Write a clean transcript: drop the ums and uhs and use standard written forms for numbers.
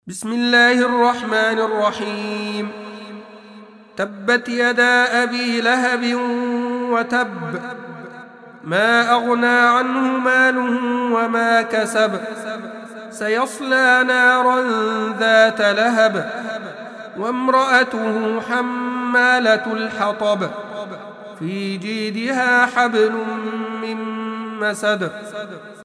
بسم الله الرحمن الرحيم. تبت يدا أبي لهب وتب، ما أغنى عنه ماله وما كسب، سيصلى نارا ذات لهب، وامرأته حمالة الحطب، في جيدها حبل من مسد.